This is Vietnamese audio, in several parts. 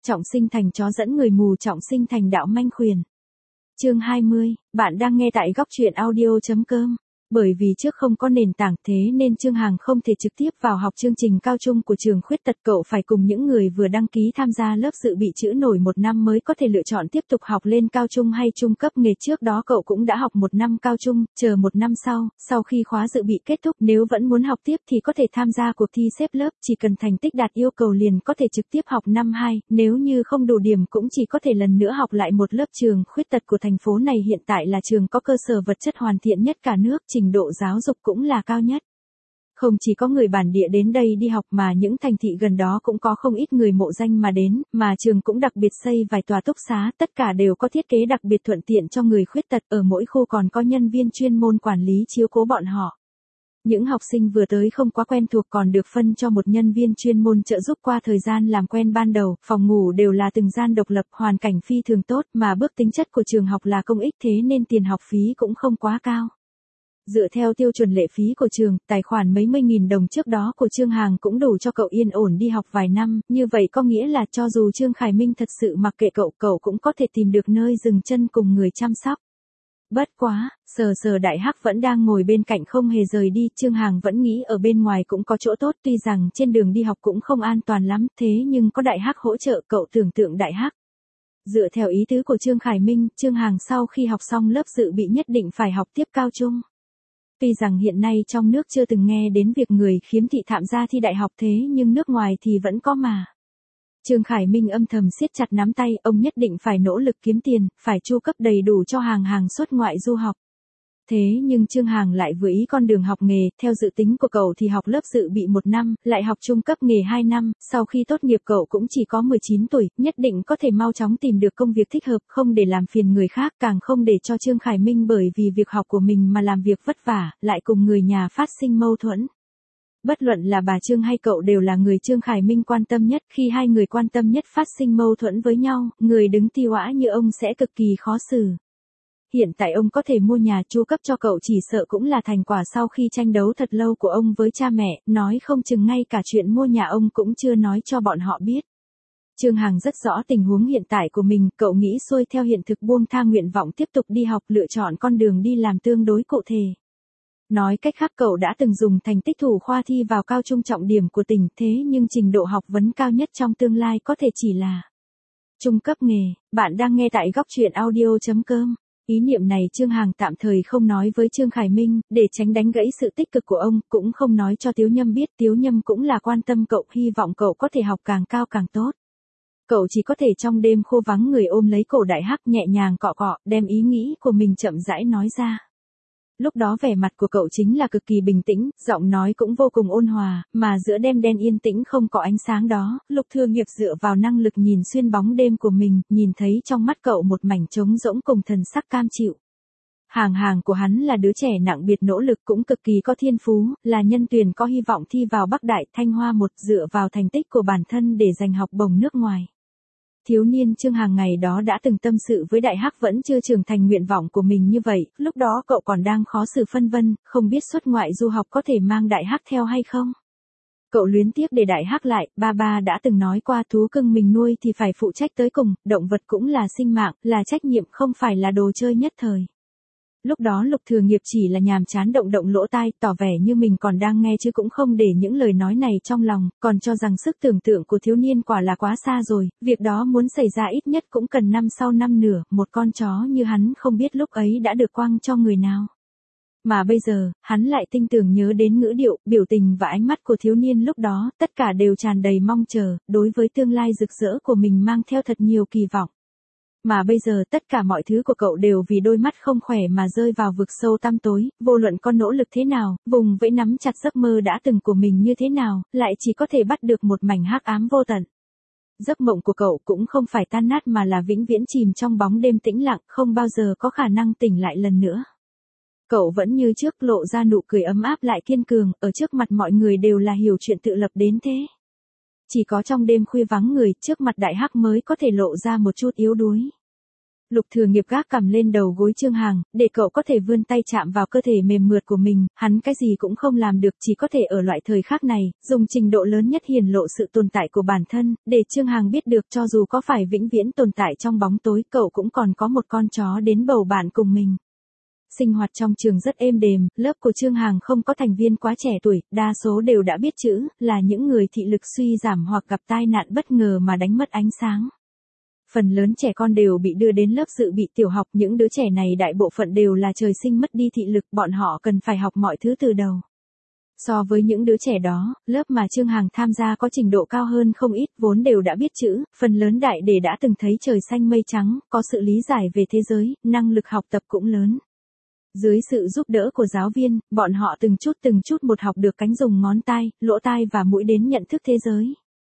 Trọng sinh thành chó dẫn người mù, trọng sinh thành đạo manh khuyển. Chương 20, bạn đang nghe tại góc truyện audio.com. Bởi vì trước không có nền tảng thế nên Trương Hằng không thể trực tiếp vào học chương trình cao trung của trường khuyết tật, cậu phải cùng những người vừa đăng ký tham gia lớp dự bị chữ nổi 1 năm mới có thể lựa chọn tiếp tục học lên cao trung hay trung cấp nghề. Trước đó cậu cũng đã học 1 năm cao trung, chờ 1 năm sau khi khóa dự bị kết thúc, nếu vẫn muốn học tiếp thì có thể tham gia cuộc thi xếp lớp, chỉ cần thành tích đạt yêu cầu liền có thể trực tiếp học năm 2, nếu như không đủ điểm cũng chỉ có thể lần nữa học lại một lớp. Trường khuyết tật của thành phố này hiện tại là trường có cơ sở vật chất hoàn thiện nhất cả nước, trình độ giáo dục cũng là cao nhất. Không chỉ có người bản địa đến đây đi học mà những thành thị gần đó cũng có không ít người mộ danh mà đến, mà trường cũng đặc biệt xây vài tòa túc xá, tất cả đều có thiết kế đặc biệt thuận tiện cho người khuyết tật, ở mỗi khu còn có nhân viên chuyên môn quản lý chiếu cố bọn họ. Những học sinh vừa tới không quá quen thuộc còn được phân cho một nhân viên chuyên môn trợ giúp qua thời gian làm quen ban đầu, phòng ngủ đều là từng gian độc lập, hoàn cảnh phi thường tốt, mà bước tính chất của trường học là công ích thế nên tiền học phí cũng không quá cao. Dựa theo tiêu chuẩn lệ phí của trường, tài khoản mấy mươi nghìn đồng trước đó của Trương Hằng cũng đủ cho cậu yên ổn đi học vài năm, như vậy có nghĩa là cho dù Trương Khải Minh thật sự mặc kệ cậu cũng có thể tìm được nơi dừng chân cùng người chăm sóc. Bất quá, sờ Đại Hắc vẫn đang ngồi bên cạnh không hề rời đi, Trương Hằng vẫn nghĩ ở bên ngoài cũng có chỗ tốt, tuy rằng trên đường đi học cũng không an toàn lắm, thế nhưng có Đại Hắc hỗ trợ. Cậu tưởng tượng Đại Hắc. Dựa theo ý tứ của Trương Khải Minh, Trương Hằng sau khi học xong lớp dự bị nhất định phải học tiếp cao trung. Tuy rằng hiện nay trong nước chưa từng nghe đến việc người khiếm thị tham gia thi đại học, thế nhưng nước ngoài thì vẫn có mà. Trương Khải Minh âm thầm siết chặt nắm tay, ông nhất định phải nỗ lực kiếm tiền, phải chu cấp đầy đủ cho Hằng xuất ngoại du học. Thế nhưng Trương Hằng lại vừa ý con đường học nghề, theo dự tính của cậu thì học lớp dự bị 1 năm, lại học trung cấp nghề 2 năm, sau khi tốt nghiệp cậu cũng chỉ có 19 tuổi, nhất định có thể mau chóng tìm được công việc thích hợp, không để làm phiền người khác, càng không để cho Trương Khải Minh bởi vì việc học của mình mà làm việc vất vả, lại cùng người nhà phát sinh mâu thuẫn. Bất luận là bà Trương hay cậu đều là người Trương Khải Minh quan tâm nhất, khi hai người quan tâm nhất phát sinh mâu thuẫn với nhau, người đứng ti oã như ông sẽ cực kỳ khó xử. Hiện tại ông có thể mua nhà chu cấp cho cậu chỉ sợ cũng là thành quả sau khi tranh đấu thật lâu của ông với cha mẹ, nói không chừng ngay cả chuyện mua nhà ông cũng chưa nói cho bọn họ biết. Trương Hằng rất rõ tình huống hiện tại của mình, cậu nghĩ xuôi theo hiện thực, buông tha nguyện vọng tiếp tục đi học, lựa chọn con đường đi làm tương đối cụ thể. Nói cách khác, cậu đã từng dùng thành tích thủ khoa thi vào cao trung trọng điểm của tỉnh, thế nhưng trình độ học vấn cao nhất trong tương lai có thể chỉ là trung cấp nghề. Bạn đang nghe tại góc truyện audio.com. Ý niệm này Trương Hằng tạm thời không nói với Trương Khải Minh, để tránh đánh gãy sự tích cực của ông, cũng không nói cho Tiếu Nhâm biết, Tiếu Nhâm cũng là quan tâm cậu, hy vọng cậu có thể học càng cao càng tốt. Cậu chỉ có thể trong đêm khô vắng người ôm lấy cổ Đại Hắc nhẹ nhàng cọ, đem ý nghĩ của mình chậm rãi nói ra. Lúc đó vẻ mặt của cậu chính là cực kỳ bình tĩnh, giọng nói cũng vô cùng ôn hòa, mà giữa đêm đen yên tĩnh không có ánh sáng đó, Lục Thừa Nghiệp dựa vào năng lực nhìn xuyên bóng đêm của mình, nhìn thấy trong mắt cậu một mảnh trống rỗng cùng thần sắc cam chịu. Hằng của hắn là đứa trẻ nặng biệt nỗ lực, cũng cực kỳ có thiên phú, là nhân tuyển có hy vọng thi vào Bắc Đại Thanh Hoa 1, dựa vào thành tích của bản thân để giành học bổng nước ngoài. Thiếu niên Trương Hằng ngày đó đã từng tâm sự với Đại Hắc vẫn chưa trưởng thành nguyện vọng của mình như vậy, lúc đó cậu còn đang khó xử phân vân, không biết xuất ngoại du học có thể mang Đại Hắc theo hay không. Cậu luyến tiếc để Đại Hắc lại, ba đã từng nói qua thú cưng mình nuôi thì phải phụ trách tới cùng, động vật cũng là sinh mạng, là trách nhiệm, không phải là đồ chơi nhất thời. Lúc đó Lục Thừa Nghiệp chỉ là nhàm chán động lỗ tai, tỏ vẻ như mình còn đang nghe chứ cũng không để những lời nói này trong lòng, còn cho rằng sức tưởng tượng của thiếu niên quả là quá xa rồi, việc đó muốn xảy ra ít nhất cũng cần năm sau năm nữa, một con chó như hắn không biết lúc ấy đã được quăng cho người nào. Mà bây giờ, hắn lại tinh tường nhớ đến ngữ điệu, biểu tình và ánh mắt của thiếu niên lúc đó, tất cả đều tràn đầy mong chờ, đối với tương lai rực rỡ của mình mang theo thật nhiều kỳ vọng. Mà bây giờ tất cả mọi thứ của cậu đều vì đôi mắt không khỏe mà rơi vào vực sâu tăm tối, vô luận có nỗ lực thế nào, vùng vẫy nắm chặt giấc mơ đã từng của mình như thế nào, lại chỉ có thể bắt được một mảnh hắc ám vô tận. Giấc mộng của cậu cũng không phải tan nát mà là vĩnh viễn chìm trong bóng đêm tĩnh lặng, không bao giờ có khả năng tỉnh lại lần nữa. Cậu vẫn như trước lộ ra nụ cười ấm áp lại kiên cường, ở trước mặt mọi người đều là hiểu chuyện tự lập đến thế. Chỉ có trong đêm khuya vắng người, trước mặt Đại Hắc mới có thể lộ ra một chút yếu đuối. Lục Thừa Nghiệp gác cằm lên đầu gối Trương Hằng, để cậu có thể vươn tay chạm vào cơ thể mềm mượt của mình, hắn cái gì cũng không làm được, chỉ có thể ở loại thời khắc này, dùng trình độ lớn nhất hiển lộ sự tồn tại của bản thân, để Trương Hằng biết được cho dù có phải vĩnh viễn tồn tại trong bóng tối, cậu cũng còn có một con chó đến bầu bạn cùng mình. Sinh hoạt trong trường rất êm đềm, lớp của Trương Hằng không có thành viên quá trẻ tuổi, đa số đều đã biết chữ, là những người thị lực suy giảm hoặc gặp tai nạn bất ngờ mà đánh mất ánh sáng. Phần lớn trẻ con đều bị đưa đến lớp dự bị tiểu học, những đứa trẻ này đại bộ phận đều là trời sinh mất đi thị lực, bọn họ cần phải học mọi thứ từ đầu. So với những đứa trẻ đó, lớp mà Trương Hằng tham gia có trình độ cao hơn không ít, vốn đều đã biết chữ, phần lớn đại để đã từng thấy trời xanh mây trắng, có sự lý giải về thế giới, năng lực học tập cũng lớn. Dưới sự giúp đỡ của giáo viên, bọn họ từng chút một học được cánh dùng ngón tay, lỗ tai và mũi đến nhận thức thế giới.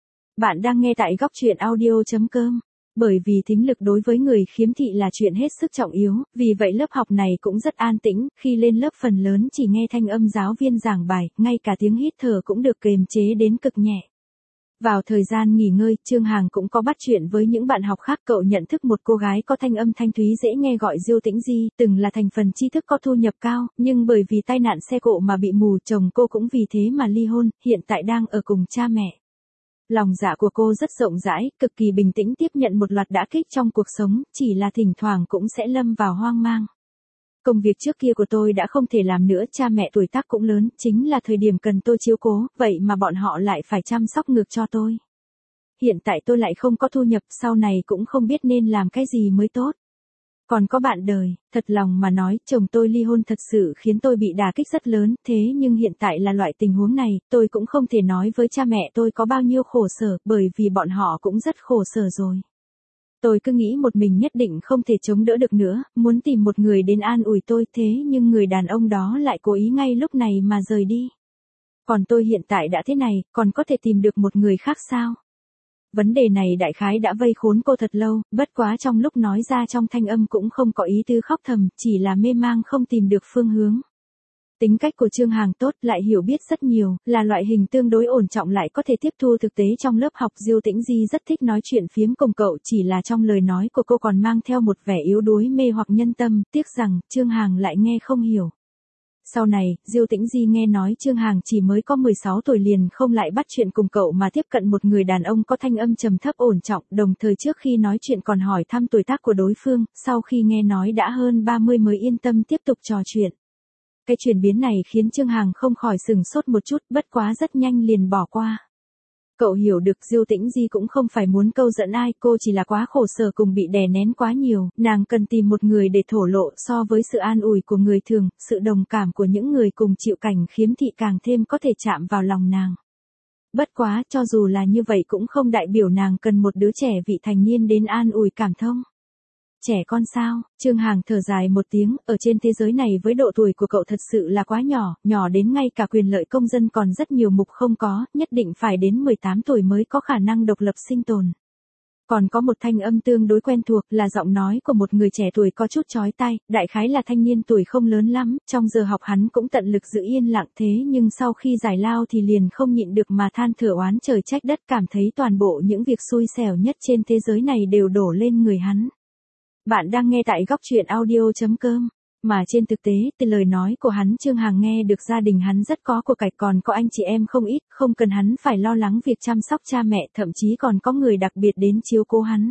Bạn đang nghe tại góc truyện audio.com. Bởi vì thính lực đối với người khiếm thị là chuyện hết sức trọng yếu, vì vậy lớp học này cũng rất an tĩnh, khi lên lớp phần lớn chỉ nghe thanh âm giáo viên giảng bài, ngay cả tiếng hít thở cũng được kềm chế đến cực nhẹ. Vào thời gian nghỉ ngơi, Trương Hằng cũng có bắt chuyện với những bạn học khác, cậu nhận thức một cô gái có thanh âm thanh thúy dễ nghe gọi Diêu Tĩnh Di, từng là thành phần tri thức có thu nhập cao, nhưng bởi vì tai nạn xe cộ mà bị mù, chồng cô cũng vì thế mà ly hôn, hiện tại đang ở cùng cha mẹ. Lòng dạ của cô rất rộng rãi, cực kỳ bình tĩnh tiếp nhận một loạt đả kích trong cuộc sống, chỉ là thỉnh thoảng cũng sẽ lâm vào hoang mang. Công việc trước kia của tôi đã không thể làm nữa, cha mẹ tuổi tác cũng lớn, chính là thời điểm cần tôi chiếu cố, vậy mà bọn họ lại phải chăm sóc ngược cho tôi. Hiện tại tôi lại không có thu nhập, sau này cũng không biết nên làm cái gì mới tốt. Còn có bạn đời, thật lòng mà nói, chồng tôi ly hôn thật sự khiến tôi bị đả kích rất lớn, thế nhưng hiện tại là loại tình huống này, tôi cũng không thể nói với cha mẹ tôi có bao nhiêu khổ sở, bởi vì bọn họ cũng rất khổ sở rồi. Tôi cứ nghĩ một mình nhất định không thể chống đỡ được nữa, muốn tìm một người đến an ủi tôi, thế nhưng người đàn ông đó lại cố ý ngay lúc này mà rời đi. Còn tôi hiện tại đã thế này, còn có thể tìm được một người khác sao? Vấn đề này đại khái đã vây khốn cô thật lâu, bất quá trong lúc nói ra trong thanh âm cũng không có ý tư khóc thầm, chỉ là mê mang không tìm được phương hướng. Tính cách của Trương Hằng tốt, lại hiểu biết rất nhiều, là loại hình tương đối ổn trọng lại có thể tiếp thu thực tế trong lớp học. Diêu Tĩnh Di rất thích nói chuyện phiếm cùng cậu, chỉ là trong lời nói của cô còn mang theo một vẻ yếu đuối mê hoặc nhân tâm, tiếc rằng Trương Hằng lại nghe không hiểu. Sau này, Diêu Tĩnh Di nghe nói Trương Hằng chỉ mới có 16 tuổi liền không lại bắt chuyện cùng cậu mà tiếp cận một người đàn ông có thanh âm trầm thấp ổn trọng, đồng thời trước khi nói chuyện còn hỏi thăm tuổi tác của đối phương, sau khi nghe nói đã hơn 30 mới yên tâm tiếp tục trò chuyện. Cái chuyển biến này khiến Trương Hằng không khỏi sửng sốt một chút, bất quá rất nhanh liền bỏ qua. Cậu hiểu được Diêu Tĩnh Di cũng không phải muốn câu dẫn ai, cô chỉ là quá khổ sở cùng bị đè nén quá nhiều, nàng cần tìm một người để thổ lộ. So với sự an ủi của người thường, sự đồng cảm của những người cùng chịu cảnh khiếm thị càng thêm có thể chạm vào lòng nàng. Bất quá, cho dù là như vậy cũng không đại biểu nàng cần một đứa trẻ vị thành niên đến an ủi cảm thông. Trẻ con sao? Trương Hằng thở dài một tiếng, ở trên thế giới này với độ tuổi của cậu thật sự là quá nhỏ, nhỏ đến ngay cả quyền lợi công dân còn rất nhiều mục không có, nhất định phải đến 18 tuổi mới có khả năng độc lập sinh tồn. Còn có một thanh âm tương đối quen thuộc, là giọng nói của một người trẻ tuổi có chút chói tai, đại khái là thanh niên tuổi không lớn lắm, trong giờ học hắn cũng tận lực giữ yên lặng, thế nhưng sau khi giải lao thì liền không nhịn được mà than thở oán trời trách đất, cảm thấy toàn bộ những việc xui xẻo nhất trên thế giới này đều đổ lên người hắn. Bạn đang nghe tại góc truyện audio.com. Mà trên thực tế, từ lời nói của hắn Trương Hằng nghe được gia đình hắn rất có của cải, còn có anh chị em không ít, không cần hắn phải lo lắng việc chăm sóc cha mẹ, thậm chí còn có người đặc biệt đến chiếu cố hắn.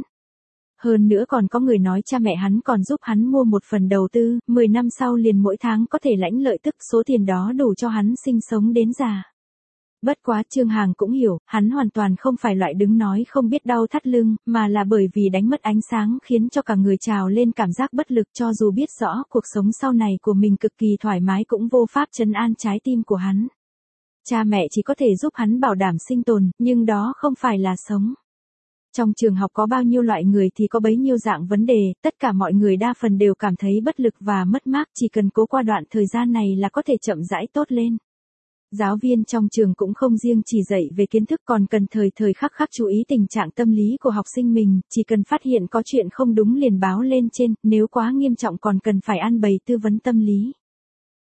Hơn nữa còn có người nói cha mẹ hắn còn giúp hắn mua một phần đầu tư, 10 năm sau liền mỗi tháng có thể lãnh lợi tức, số tiền đó đủ cho hắn sinh sống đến già. Bất quá Trương Hằng cũng hiểu, hắn hoàn toàn không phải loại đứng nói không biết đau thắt lưng, mà là bởi vì đánh mất ánh sáng khiến cho cả người trào lên cảm giác bất lực, cho dù biết rõ cuộc sống sau này của mình cực kỳ thoải mái cũng vô pháp trấn an trái tim của hắn. Cha mẹ chỉ có thể giúp hắn bảo đảm sinh tồn, nhưng đó không phải là sống. Trong trường học có bao nhiêu loại người thì có bấy nhiêu dạng vấn đề, tất cả mọi người đa phần đều cảm thấy bất lực và mất mát, chỉ cần cố qua đoạn thời gian này là có thể chậm rãi tốt lên. Giáo viên trong trường cũng không riêng chỉ dạy về kiến thức, còn cần thời khắc chú ý tình trạng tâm lý của học sinh mình, chỉ cần phát hiện có chuyện không đúng liền báo lên trên, nếu quá nghiêm trọng còn cần phải an bày tư vấn tâm lý.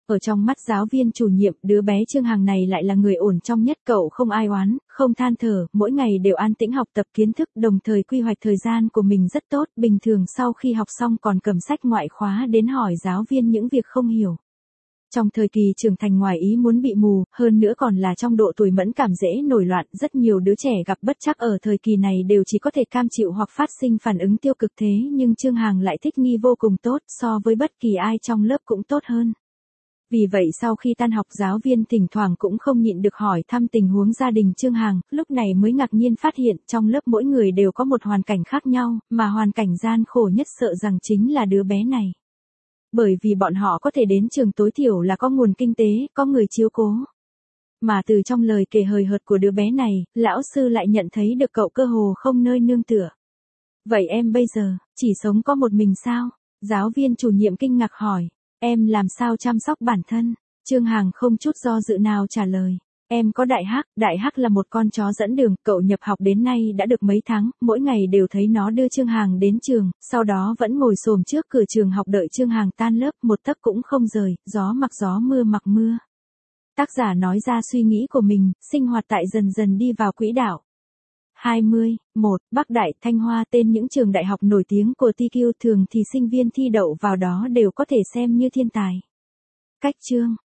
Ở trong mắt giáo viên chủ nhiệm, đứa bé Trương Hằng này lại là người ổn trong nhất, cậu không ai oán, không than thở, mỗi ngày đều an tĩnh học tập kiến thức, đồng thời quy hoạch thời gian của mình rất tốt, bình thường sau khi học xong còn cầm sách ngoại khóa đến hỏi giáo viên những việc không hiểu. Trong thời kỳ trưởng thành ngoài ý muốn bị mù, hơn nữa còn là trong độ tuổi mẫn cảm dễ nổi loạn, rất nhiều đứa trẻ gặp bất trắc ở thời kỳ này đều chỉ có thể cam chịu hoặc phát sinh phản ứng tiêu cực, thế nhưng Trương Hằng lại thích nghi vô cùng tốt, so với bất kỳ ai trong lớp cũng tốt hơn. Vì vậy sau khi tan học, giáo viên thỉnh thoảng cũng không nhịn được hỏi thăm tình huống gia đình Trương Hằng, lúc này mới ngạc nhiên phát hiện trong lớp mỗi người đều có một hoàn cảnh khác nhau, mà hoàn cảnh gian khổ nhất sợ rằng chính là đứa bé này. Bởi vì bọn họ có thể đến trường tối thiểu là có nguồn kinh tế, có người chiếu cố. Mà từ trong lời kể hời hợt của đứa bé này, lão sư lại nhận thấy được cậu cơ hồ không nơi nương tựa. Vậy em bây giờ, chỉ sống có một mình sao? Giáo viên chủ nhiệm kinh ngạc hỏi. Em làm sao chăm sóc bản thân? Trương Hằng không chút do dự nào trả lời. Em có Đại Hắc là một con chó dẫn đường, cậu nhập học đến nay đã được mấy tháng, mỗi ngày đều thấy nó đưa Trương Hằng đến trường, sau đó vẫn ngồi xổm trước cửa trường học đợi Trương Hằng tan lớp, một tấc cũng không rời, gió mặc gió mưa mặc mưa. Tác giả nói ra suy nghĩ của mình, sinh hoạt tại dần dần đi vào quỹ đạo. 1. Bắc Đại, Thanh Hoa, tên những trường đại học nổi tiếng của TQ, thường thì sinh viên thi đậu vào đó đều có thể xem như thiên tài. Cách chương